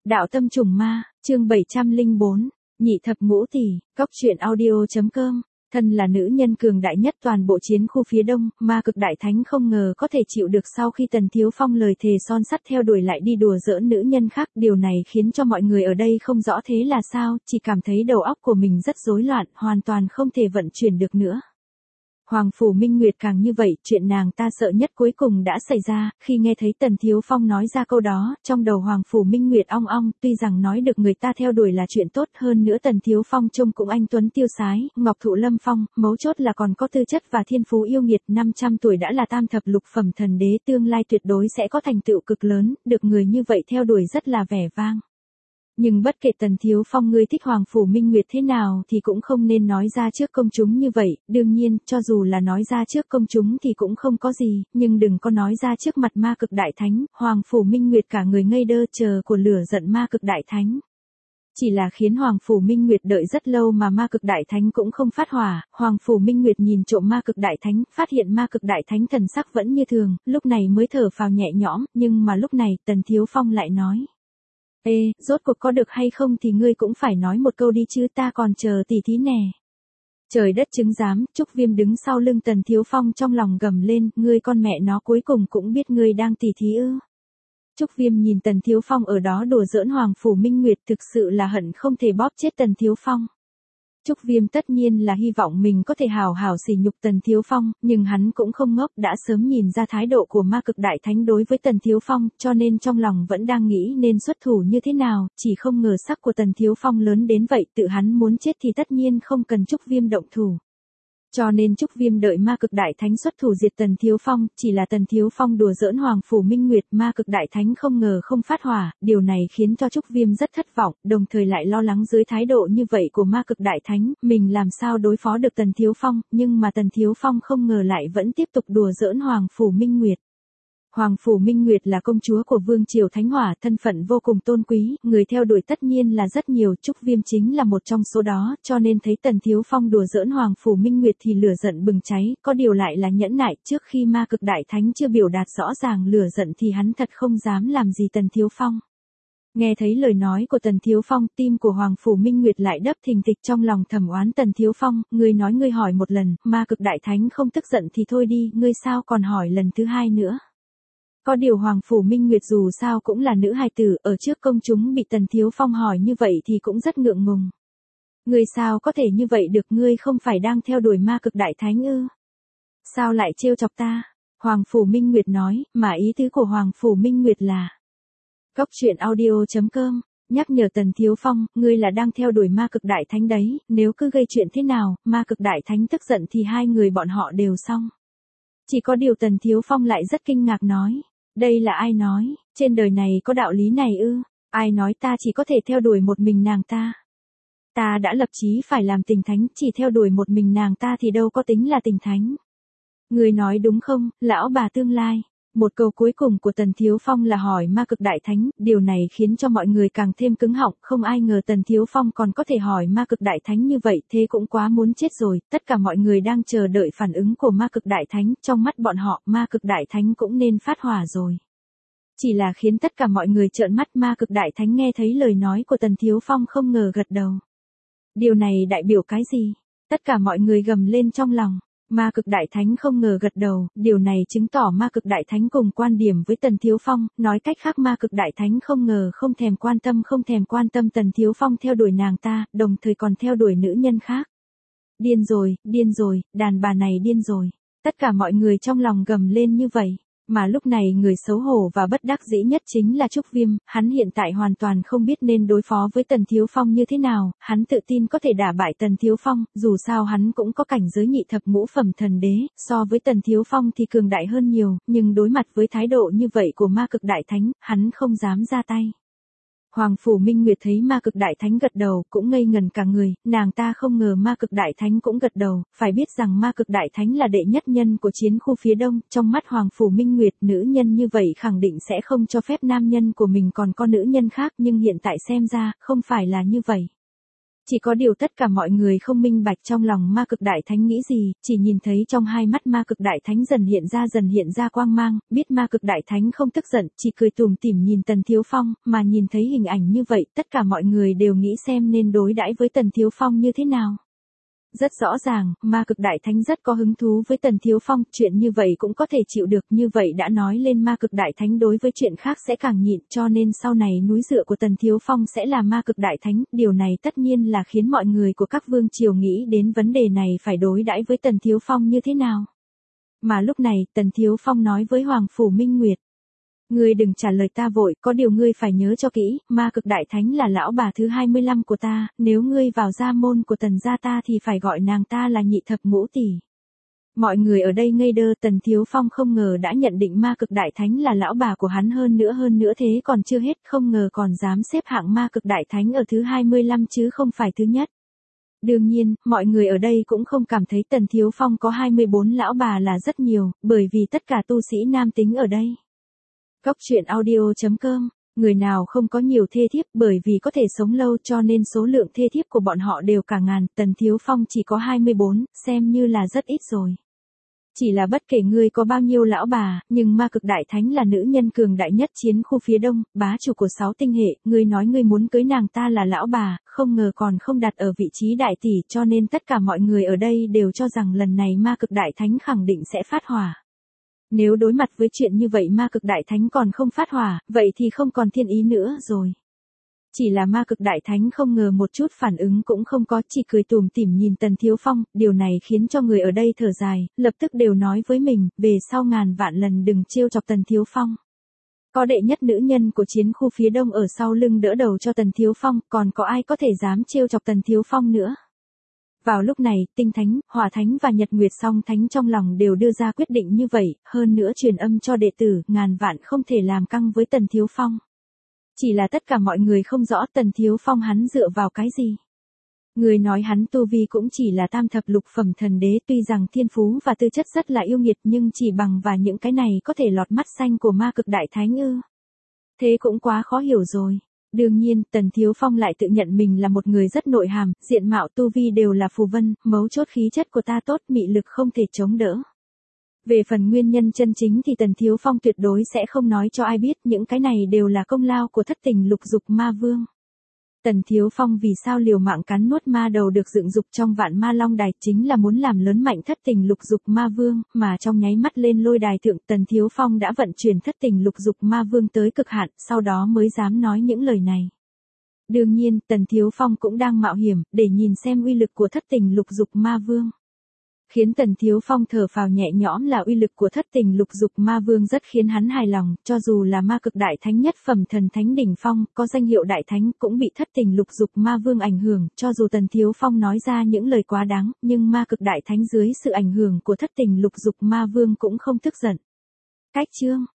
Đạo tâm trùng ma, chương 704, nhị thập ngũ tỷ, góc truyện audio.com. Thân là nữ nhân cường đại nhất toàn bộ chiến khu phía đông, ma cực đại thánh không ngờ có thể chịu được sau khi Tần Thiếu Phong lời thề son sắt theo đuổi lại đi đùa giỡn nữ nhân khác. Điều này khiến cho mọi người ở đây không rõ thế là sao, chỉ cảm thấy đầu óc của mình rất rối loạn, hoàn toàn không thể vận chuyển được nữa. Hoàng Phủ Minh Nguyệt càng như vậy, chuyện nàng ta sợ nhất cuối cùng đã xảy ra, khi nghe thấy Tần Thiếu Phong nói ra câu đó, trong đầu Hoàng Phủ Minh Nguyệt ong ong, tuy rằng nói được người ta theo đuổi là chuyện tốt, hơn nữa Tần Thiếu Phong trông cũng anh tuấn tiêu sái, ngọc thụ lâm phong, mấu chốt là còn có tư chất và thiên phú yêu nghiệt, 500 tuổi đã là tam thập lục phẩm thần đế, tương lai tuyệt đối sẽ có thành tựu cực lớn, được người như vậy theo đuổi rất là vẻ vang. Nhưng bất kể Tần Thiếu Phong ngươi thích Hoàng Phủ Minh Nguyệt thế nào thì cũng không nên nói ra trước công chúng như vậy, đương nhiên, cho dù là nói ra trước công chúng thì cũng không có gì, nhưng đừng có nói ra trước mặt ma cực đại thánh. Hoàng Phủ Minh Nguyệt cả người ngây đơ chờ của lửa giận ma cực đại thánh. Chỉ là khiến Hoàng Phủ Minh Nguyệt đợi rất lâu mà ma cực đại thánh cũng không phát hỏa. Hoàng Phủ Minh Nguyệt nhìn trộm ma cực đại thánh, phát hiện ma cực đại thánh thần sắc vẫn như thường, lúc này mới thở phào nhẹ nhõm, nhưng mà lúc này Tần Thiếu Phong lại nói. Ê, rốt cuộc có được hay không thì ngươi cũng phải nói một câu đi chứ, ta còn chờ tỉ thí nè. Trời đất chứng giám, Trúc Viêm đứng sau lưng Tần Thiếu Phong trong lòng gầm lên, ngươi con mẹ nó cuối cùng cũng biết ngươi đang tỉ thí ư. Trúc Viêm nhìn Tần Thiếu Phong ở đó đùa giỡn Hoàng Phủ Minh Nguyệt, thực sự là hận không thể bóp chết Tần Thiếu Phong. Trúc Viêm tất nhiên là hy vọng mình có thể hào hào sỉ nhục Tần Thiếu Phong, nhưng hắn cũng không ngốc, đã sớm nhìn ra thái độ của ma cực đại thánh đối với Tần Thiếu Phong, cho nên trong lòng vẫn đang nghĩ nên xuất thủ như thế nào, chỉ không ngờ sắc của Tần Thiếu Phong lớn đến vậy, tự hắn muốn chết thì tất nhiên không cần Trúc Viêm động thủ. Cho nên Trúc Viêm đợi ma cực đại thánh xuất thủ diệt Tần Thiếu Phong, chỉ là Tần Thiếu Phong đùa giỡn Hoàng Phủ Minh Nguyệt, ma cực đại thánh không ngờ không phát hỏa, điều này khiến cho Trúc Viêm rất thất vọng, đồng thời lại lo lắng dưới thái độ như vậy của ma cực đại thánh, mình làm sao đối phó được Tần Thiếu Phong, nhưng mà Tần Thiếu Phong không ngờ lại vẫn tiếp tục đùa giỡn Hoàng Phủ Minh Nguyệt. Hoàng Phủ Minh Nguyệt là công chúa của Vương Triều Thánh Hỏa, thân phận vô cùng tôn quý, người theo đuổi tất nhiên là rất nhiều, Trúc Viêm chính là một trong số đó, cho nên thấy Tần Thiếu Phong đùa giỡn Hoàng Phủ Minh Nguyệt thì lửa giận bừng cháy, có điều lại là nhẫn nại, trước khi ma cực đại thánh chưa biểu đạt rõ ràng lửa giận thì hắn thật không dám làm gì Tần Thiếu Phong. Nghe thấy lời nói của Tần Thiếu Phong, tim của Hoàng Phủ Minh Nguyệt lại đập thình thịch, trong lòng thầm oán Tần Thiếu Phong, ngươi nói ngươi hỏi một lần, ma cực đại thánh không tức giận thì thôi đi, ngươi sao còn hỏi lần thứ hai nữa. Có điều Hoàng Phủ Minh Nguyệt dù sao cũng là nữ hài tử, ở trước công chúng bị Tần Thiếu Phong hỏi như vậy thì cũng rất ngượng ngùng. Ngươi sao có thể như vậy được, ngươi không phải đang theo đuổi ma cực đại thánh ư? Sao lại trêu chọc ta? Hoàng Phủ Minh Nguyệt nói, mà ý tứ của Hoàng Phủ Minh Nguyệt là. Góc truyện audio.com, nhắc nhở Tần Thiếu Phong, ngươi là đang theo đuổi ma cực đại thánh đấy, nếu cứ gây chuyện thế nào, ma cực đại thánh tức giận thì hai người bọn họ đều xong. Chỉ có điều Tần Thiếu Phong lại rất kinh ngạc nói. Đây là ai nói, trên đời này có đạo lý này ư, ai nói ta chỉ có thể theo đuổi một mình nàng ta. Ta đã lập chí phải làm tình thánh, chỉ theo đuổi một mình nàng ta thì đâu có tính là tình thánh. Người nói đúng không, lão bà tương lai. Một câu cuối cùng của Tần Thiếu Phong là hỏi ma cực đại thánh, điều này khiến cho mọi người càng thêm cứng họng, không ai ngờ Tần Thiếu Phong còn có thể hỏi ma cực đại thánh như vậy, thế cũng quá muốn chết rồi, tất cả mọi người đang chờ đợi phản ứng của ma cực đại thánh, trong mắt bọn họ, ma cực đại thánh cũng nên phát hỏa rồi. Chỉ là khiến tất cả mọi người trợn mắt, ma cực đại thánh nghe thấy lời nói của Tần Thiếu Phong không ngờ gật đầu. Điều này đại biểu cái gì? Tất cả mọi người gầm lên trong lòng. Ma cực đại thánh không ngờ gật đầu, điều này chứng tỏ ma cực đại thánh cùng quan điểm với Tần Thiếu Phong, nói cách khác ma cực đại thánh không ngờ không thèm quan tâm Tần Thiếu Phong theo đuổi nàng ta, đồng thời còn theo đuổi nữ nhân khác. Điên rồi, đàn bà này điên rồi. Tất cả mọi người trong lòng gầm lên như vậy. Mà lúc này người xấu hổ và bất đắc dĩ nhất chính là Trúc Viêm, hắn hiện tại hoàn toàn không biết nên đối phó với Tần Thiếu Phong như thế nào, hắn tự tin có thể đả bại Tần Thiếu Phong, dù sao hắn cũng có cảnh giới nhị thập ngũ phẩm thần đế, so với Tần Thiếu Phong thì cường đại hơn nhiều, nhưng đối mặt với thái độ như vậy của ma cực đại thánh, hắn không dám ra tay. Hoàng Phủ Minh Nguyệt thấy ma cực đại thánh gật đầu, cũng ngây ngần cả người, nàng ta không ngờ ma cực đại thánh cũng gật đầu, phải biết rằng ma cực đại thánh là đệ nhất nhân của chiến khu phía đông, trong mắt Hoàng Phủ Minh Nguyệt, nữ nhân như vậy khẳng định sẽ không cho phép nam nhân của mình còn có nữ nhân khác, nhưng hiện tại xem ra, không phải là như vậy. Chỉ có điều tất cả mọi người không minh bạch trong lòng ma cực đại thánh nghĩ gì, chỉ nhìn thấy trong hai mắt ma cực đại thánh dần hiện ra quang mang, biết ma cực đại thánh không tức giận, chỉ cười tủm tỉm nhìn Tần Thiếu Phong, mà nhìn thấy hình ảnh như vậy, tất cả mọi người đều nghĩ xem nên đối đãi với Tần Thiếu Phong như thế nào. Rất rõ ràng, ma cực đại thánh rất có hứng thú với Tần Thiếu Phong, chuyện như vậy cũng có thể chịu được, như vậy đã nói lên ma cực đại thánh đối với chuyện khác sẽ càng nhịn, cho nên sau này núi dựa của Tần Thiếu Phong sẽ là ma cực đại thánh, điều này tất nhiên là khiến mọi người của các vương triều nghĩ đến vấn đề này phải đối đãi với Tần Thiếu Phong như thế nào. Mà lúc này, Tần Thiếu Phong nói với Hoàng Phủ Minh Nguyệt. Ngươi đừng trả lời ta vội, có điều ngươi phải nhớ cho kỹ, ma cực đại thánh là lão bà thứ 25 của ta, nếu ngươi vào gia môn của Tần gia ta thì phải gọi nàng ta là nhị thập ngũ tỷ. Mọi người ở đây ngây đơ, Tần Thiếu Phong không ngờ đã nhận định ma cực đại thánh là lão bà của hắn, hơn nữa thế còn chưa hết, không ngờ còn dám xếp hạng ma cực đại thánh ở thứ 25 chứ không phải thứ nhất. Đương nhiên, mọi người ở đây cũng không cảm thấy Tần Thiếu Phong có 24 lão bà là rất nhiều, bởi vì tất cả tu sĩ nam tính ở đây. Cóc truyện audio.com, người nào không có nhiều thê thiếp bởi vì có thể sống lâu cho nên số lượng thê thiếp của bọn họ đều cả ngàn, Tần Thiếu Phong chỉ có 24, xem như là rất ít rồi. Chỉ là bất kể ngươi có bao nhiêu lão bà, nhưng ma cực đại thánh là nữ nhân cường đại nhất chiến khu phía đông, bá chủ của 6 tinh hệ, ngươi nói ngươi muốn cưới nàng ta là lão bà, không ngờ còn không đặt ở vị trí đại tỷ, cho nên tất cả mọi người ở đây đều cho rằng lần này ma cực đại thánh khẳng định sẽ phát hỏa. Nếu đối mặt với chuyện như vậy ma cực đại thánh còn không phát hỏa, vậy thì không còn thiên ý nữa rồi. Chỉ là ma cực đại thánh không ngờ một chút phản ứng cũng không có, chỉ cười tủm tỉm nhìn Tần Thiếu Phong, điều này khiến cho người ở đây thở dài, lập tức đều nói với mình, về sau ngàn vạn lần đừng trêu chọc Tần Thiếu Phong. Có đệ nhất nữ nhân của chiến khu phía đông ở sau lưng đỡ đầu cho Tần Thiếu Phong, còn có ai có thể dám trêu chọc Tần Thiếu Phong nữa. Vào lúc này, Tinh Thánh, Hỏa Thánh và Nhật Nguyệt Song Thánh trong lòng đều đưa ra quyết định như vậy, hơn nữa truyền âm cho đệ tử, ngàn vạn không thể làm căng với Tần Thiếu Phong. Chỉ là tất cả mọi người không rõ Tần Thiếu Phong hắn dựa vào cái gì. Người nói hắn tu vi cũng chỉ là tam thập lục phẩm thần đế, tuy rằng thiên phú và tư chất rất là yêu nghiệt nhưng chỉ bằng và những cái này có thể lọt mắt xanh của ma cực đại thánh ư. Thế cũng quá khó hiểu rồi. Đương nhiên, Tần Thiếu Phong lại tự nhận mình là một người rất nội hàm, diện mạo tu vi đều là phù vân, mấu chốt khí chất của ta tốt, mị lực không thể chống đỡ. Về phần nguyên nhân chân chính thì Tần Thiếu Phong tuyệt đối sẽ không nói cho ai biết, những cái này đều là công lao của thất tình lục dục ma vương. Tần Thiếu Phong vì sao liều mạng cắn nuốt ma đầu được dựng dục trong Vạn Ma Long Đài, chính là muốn làm lớn mạnh thất tình lục dục ma vương, mà trong nháy mắt lên lôi đài thượng Tần Thiếu Phong đã vận chuyển thất tình lục dục ma vương tới cực hạn, sau đó mới dám nói những lời này. Đương nhiên, Tần Thiếu Phong cũng đang mạo hiểm, để nhìn xem uy lực của thất tình lục dục ma vương. Khiến Tần Thiếu Phong thở phào nhẹ nhõm là uy lực của thất tình lục dục ma vương rất khiến hắn hài lòng, cho dù là ma cực đại thánh nhất phẩm thần thánh đỉnh phong, có danh hiệu đại thánh cũng bị thất tình lục dục ma vương ảnh hưởng, cho dù Tần Thiếu Phong nói ra những lời quá đáng, nhưng ma cực đại thánh dưới sự ảnh hưởng của thất tình lục dục ma vương cũng không tức giận. Cách chương